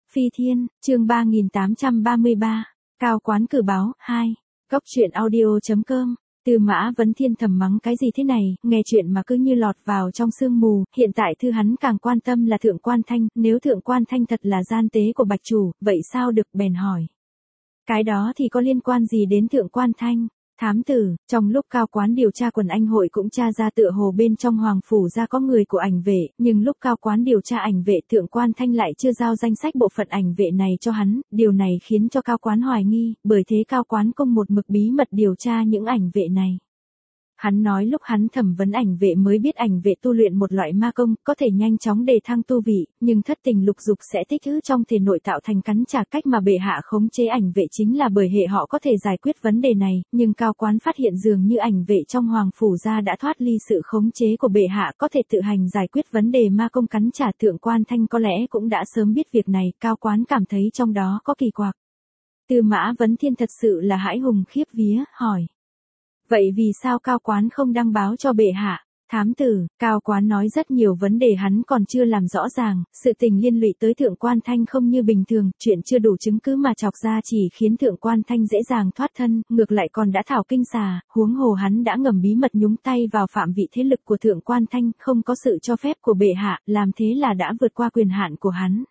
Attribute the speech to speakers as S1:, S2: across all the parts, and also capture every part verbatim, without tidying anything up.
S1: Phi Thiên, chương ba nghìn tám trăm ba mươi ba, Cao Quán cử báo, hai, Góc truyện audio.com, Tư Mã Vấn Thiên thầm mắng cái gì thế này, nghe chuyện mà cứ như lọt vào trong sương mù, hiện tại thư hắn càng quan tâm là Thượng Quan Thanh, nếu Thượng Quan Thanh thật là gian tế của Bạch Chủ, vậy sao được, bèn hỏi. Cái đó thì có liên quan gì đến Thượng Quan Thanh? Thám tử, trong lúc Cao Quán điều tra quần anh hội cũng tra ra tựa hồ bên trong Hoàng Phủ ra có người của ảnh vệ, nhưng lúc Cao Quán điều tra ảnh vệ Thượng Quan Thanh lại chưa giao danh sách bộ phận ảnh vệ này cho hắn, điều này khiến cho Cao Quán hoài nghi, bởi thế Cao Quán công một mực bí mật điều tra những ảnh vệ này. Hắn nói lúc hắn thẩm vấn ảnh vệ mới biết ảnh vệ tu luyện một loại ma công, có thể nhanh chóng đề thăng tu vị, nhưng thất tình lục dục sẽ tích trữ trong thể nội tạo thành cắn trả cách mà bệ hạ khống chế ảnh vệ chính là bởi hệ họ có thể giải quyết vấn đề này, nhưng Cao Quán phát hiện dường như ảnh vệ trong Hoàng Phủ gia đã thoát ly sự khống chế của bệ hạ có thể tự hành giải quyết vấn đề ma công cắn trả. Thượng Quan Thanh có lẽ cũng đã sớm biết việc này, Cao Quán cảm thấy trong đó có kỳ quặc. Tư Mã Vấn Thiên thật sự là hãi hùng khiếp vía, hỏi. Vậy vì sao Cao Quán không đăng báo cho bệ hạ? Thám tử, Cao Quán nói rất nhiều vấn đề hắn còn chưa làm rõ ràng, sự tình liên lụy tới Thượng Quan Thanh không như bình thường, chuyện chưa đủ chứng cứ mà chọc ra chỉ khiến Thượng Quan Thanh dễ dàng thoát thân, ngược lại còn đã thảo kinh xà, huống hồ hắn đã ngầm bí mật nhúng tay vào phạm vị thế lực của Thượng Quan Thanh, không có sự cho phép của bệ hạ, làm thế là đã vượt qua quyền hạn của hắn.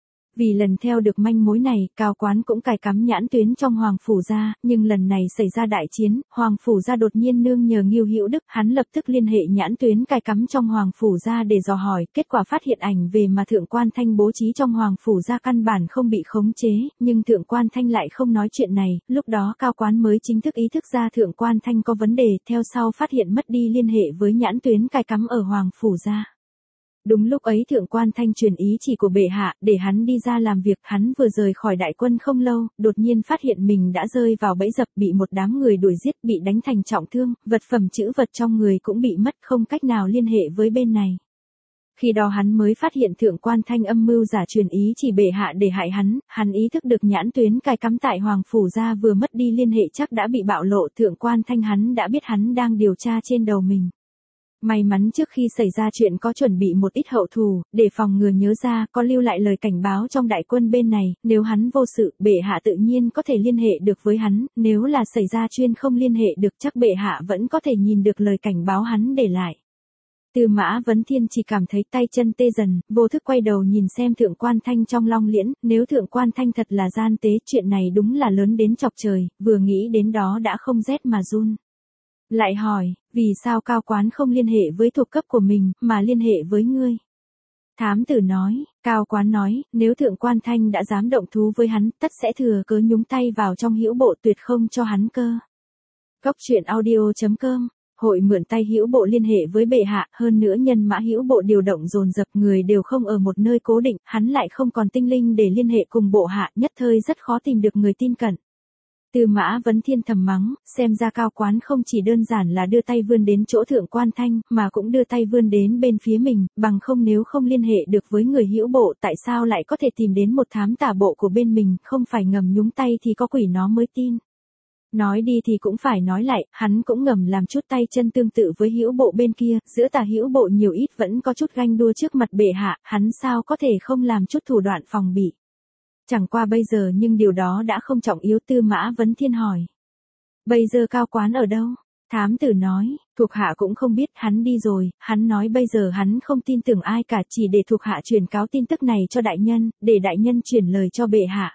S1: Vì lần theo được manh mối này, Cao Quán cũng cài cắm nhãn tuyến trong Hoàng Phủ gia, nhưng lần này xảy ra đại chiến, Hoàng Phủ gia đột nhiên nương nhờ Ngưu Hữu Đức, hắn lập tức liên hệ nhãn tuyến cài cắm trong Hoàng Phủ gia để dò hỏi, kết quả phát hiện ảnh về mà Thượng Quan Thanh bố trí trong Hoàng Phủ gia căn bản không bị khống chế, nhưng Thượng Quan Thanh lại không nói chuyện này, lúc đó Cao Quán mới chính thức ý thức ra Thượng Quan Thanh có vấn đề, theo sau phát hiện mất đi liên hệ với nhãn tuyến cài cắm ở Hoàng Phủ gia. Đúng lúc ấy Thượng Quan Thanh truyền ý chỉ của bệ hạ, để hắn đi ra làm việc, hắn vừa rời khỏi đại quân không lâu, đột nhiên phát hiện mình đã rơi vào bẫy dập, bị một đám người đuổi giết, bị đánh thành trọng thương, vật phẩm trữ vật trong người cũng bị mất, không cách nào liên hệ với bên này. Khi đó hắn mới phát hiện Thượng Quan Thanh âm mưu giả truyền ý chỉ bệ hạ để hại hắn, hắn ý thức được nhãn tuyến cài cắm tại Hoàng Phủ gia vừa mất đi liên hệ chắc đã bị bạo lộ. Thượng Quan Thanh hắn đã biết hắn đang điều tra trên đầu mình. May mắn trước khi xảy ra chuyện có chuẩn bị một ít hậu thù, để phòng ngừa nhớ ra, có lưu lại lời cảnh báo trong đại quân bên này, nếu hắn vô sự, bệ hạ tự nhiên có thể liên hệ được với hắn, nếu là xảy ra chuyên không liên hệ được chắc bệ hạ vẫn có thể nhìn được lời cảnh báo hắn để lại. Tư Mã Vấn Thiên chỉ cảm thấy tay chân tê dần, vô thức quay đầu nhìn xem Thượng Quan Thanh trong Long Liễn, nếu Thượng Quan Thanh thật là gian tế, chuyện này đúng là lớn đến chọc trời, vừa nghĩ đến đó đã không rét mà run. Lại hỏi, vì sao Cao Quán không liên hệ với thuộc cấp của mình, mà liên hệ với ngươi? Thám tử nói, Cao Quán nói, nếu Thượng Quan Thanh đã dám động thú với hắn, tất sẽ thừa cớ nhúng tay vào trong hữu bộ, tuyệt không cho hắn cơ. Góc truyện audio.com, hội mượn tay hữu bộ liên hệ với bệ hạ, hơn nữa nhân mã hữu bộ điều động dồn dập, người đều không ở một nơi cố định, hắn lại không còn tinh linh để liên hệ cùng bộ hạ, nhất thời rất khó tìm được người tin cẩn. Tư Mã Vấn Thiên thầm mắng, xem ra Cao Quán không chỉ đơn giản là đưa tay vươn đến chỗ Thượng Quan Thanh, mà cũng đưa tay vươn đến bên phía mình, bằng không nếu không liên hệ được với người hữu bộ tại sao lại có thể tìm đến một thám tả bộ của bên mình, không phải ngầm nhúng tay thì có quỷ nó mới tin. Nói đi thì cũng phải nói lại, hắn cũng ngầm làm chút tay chân tương tự với hữu bộ bên kia, giữa tả hữu bộ nhiều ít vẫn có chút ganh đua trước mặt bệ hạ, hắn sao có thể không làm chút thủ đoạn phòng bị. Chẳng qua bây giờ nhưng điều đó đã không trọng yếu. Tư Mã Vấn Thiên hỏi. Bây giờ Cao Quán ở đâu? Thám tử nói, thuộc hạ cũng không biết, hắn đi rồi, hắn nói bây giờ hắn không tin tưởng ai cả, chỉ để thuộc hạ truyền cáo tin tức này cho đại nhân, để đại nhân truyền lời cho bệ hạ.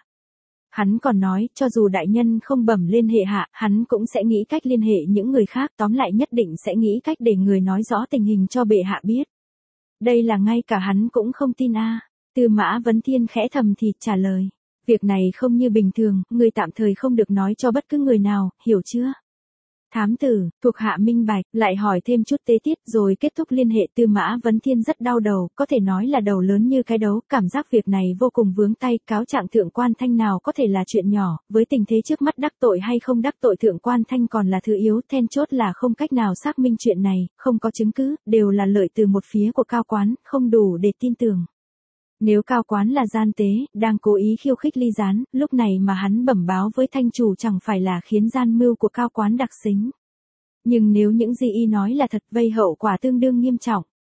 S1: Hắn còn nói, cho dù đại nhân không bẩm lên hệ hạ, hắn cũng sẽ nghĩ cách liên hệ những người khác, tóm lại nhất định sẽ nghĩ cách để người nói rõ tình hình cho bệ hạ biết. Đây là ngay cả hắn cũng không tin a. À. Tư Mã Vấn Thiên khẽ thầm thì trả lời. Việc này không như bình thường, người tạm thời không được nói cho bất cứ người nào, hiểu chưa? Thám tử, thuộc hạ minh bạch, lại hỏi thêm chút tế tiết rồi kết thúc liên hệ. Tư Mã Vấn Thiên rất đau đầu, có thể nói là đầu lớn như cái đấu, cảm giác việc này vô cùng vướng tay, cáo trạng Thượng Quan Thanh nào có thể là chuyện nhỏ, với tình thế trước mắt đắc tội hay không đắc tội Thượng Quan Thanh còn là thứ yếu, then chốt là không cách nào xác minh chuyện này, không có chứng cứ, đều là lợi từ một phía của Cao Quán, không đủ để tin tưởng. Nếu Cao Quán là gian tế, đang cố ý khiêu khích Ly Gián, lúc này mà hắn bẩm báo với thanh chủ chẳng phải là khiến gian mưu của Cao Quán đặc xính. Nhưng nếu những gì y nói là thật, vây hậu quả tương đương nghiêm trọng.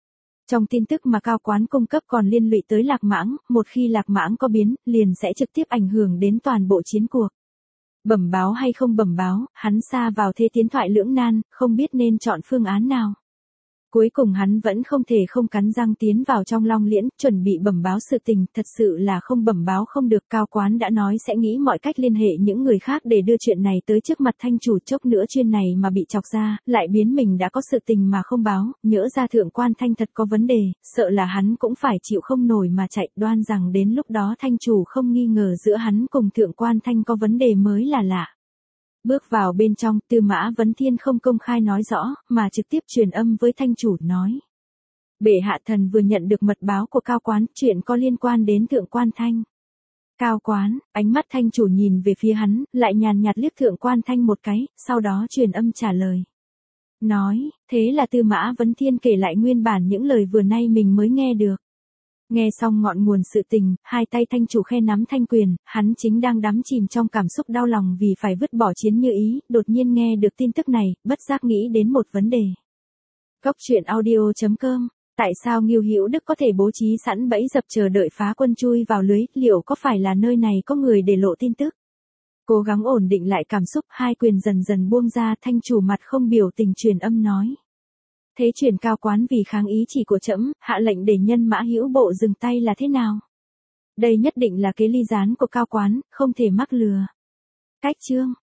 S1: Trong tin tức mà cao quán cung cấp còn liên lụy tới Lạc Mãng, một khi Lạc Mãng có biến, liền sẽ trực tiếp ảnh hưởng đến toàn bộ chiến cuộc. Bẩm báo hay không bẩm báo, hắn sa vào thế tiến thoại lưỡng nan, không biết nên chọn phương án nào. Cuối cùng hắn vẫn không thể không cắn răng tiến vào trong Long Liễn, chuẩn bị bẩm báo sự tình, thật sự là không bẩm báo không được. Cao quán đã nói sẽ nghĩ mọi cách liên hệ những người khác để đưa chuyện này tới trước mặt thanh chủ, chốc nữa chuyên này mà bị chọc ra, lại biến mình đã có sự tình mà không báo, nhỡ ra thượng quan thanh thật có vấn đề, sợ là hắn cũng phải chịu không nổi mà chạy, đoan rằng đến lúc đó thanh chủ không nghi ngờ giữa hắn cùng thượng quan thanh có vấn đề mới là lạ. Bước vào bên trong, Tư Mã Vấn Thiên không công khai nói rõ, mà trực tiếp truyền âm với thanh chủ nói. Bệ hạ thần vừa nhận được mật báo của cao quán, chuyện có liên quan đến thượng quan thanh. Cao quán, ánh mắt thanh chủ nhìn về phía hắn, lại nhàn nhạt liếc thượng quan thanh một cái, sau đó truyền âm trả lời. Nói, thế là Tư Mã Vấn Thiên kể lại nguyên bản những lời vừa nay mình mới nghe được. Nghe xong ngọn nguồn sự tình, hai tay thanh chủ khe nắm thanh quyền, hắn chính đang đắm chìm trong cảm xúc đau lòng vì phải vứt bỏ chiến như ý, đột nhiên nghe được tin tức này, bất giác nghĩ đến một vấn đề. Góc truyện audio chấm com, tại sao Ngưu Hữu Đức có thể bố trí sẵn bẫy dập chờ đợi phá quân chui vào lưới, liệu có phải là nơi này có người để lộ tin tức? Cố gắng ổn định lại cảm xúc, hai quyền dần dần buông ra, thanh chủ mặt không biểu tình truyền âm nói. Thế truyền cao quán vì kháng ý chỉ của trẫm, hạ lệnh để nhân Mã Hữu Bộ dừng tay là thế nào? Đây nhất định là kế ly gián của cao quán, không thể mắc lừa. Cách chương